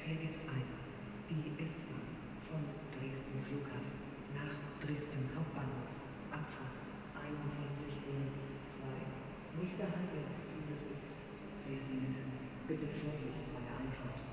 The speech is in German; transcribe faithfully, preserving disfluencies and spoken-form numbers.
fährt jetzt ein. Die S-Bahn von Dresden Flughafen nach Dresden Hauptbahnhof. Abfahrt einundzwanzig Uhr zwei. Nächster Halt jetzt Zuges ist Dresden Mitte. Bitte Vorsicht bei der Einfahrt.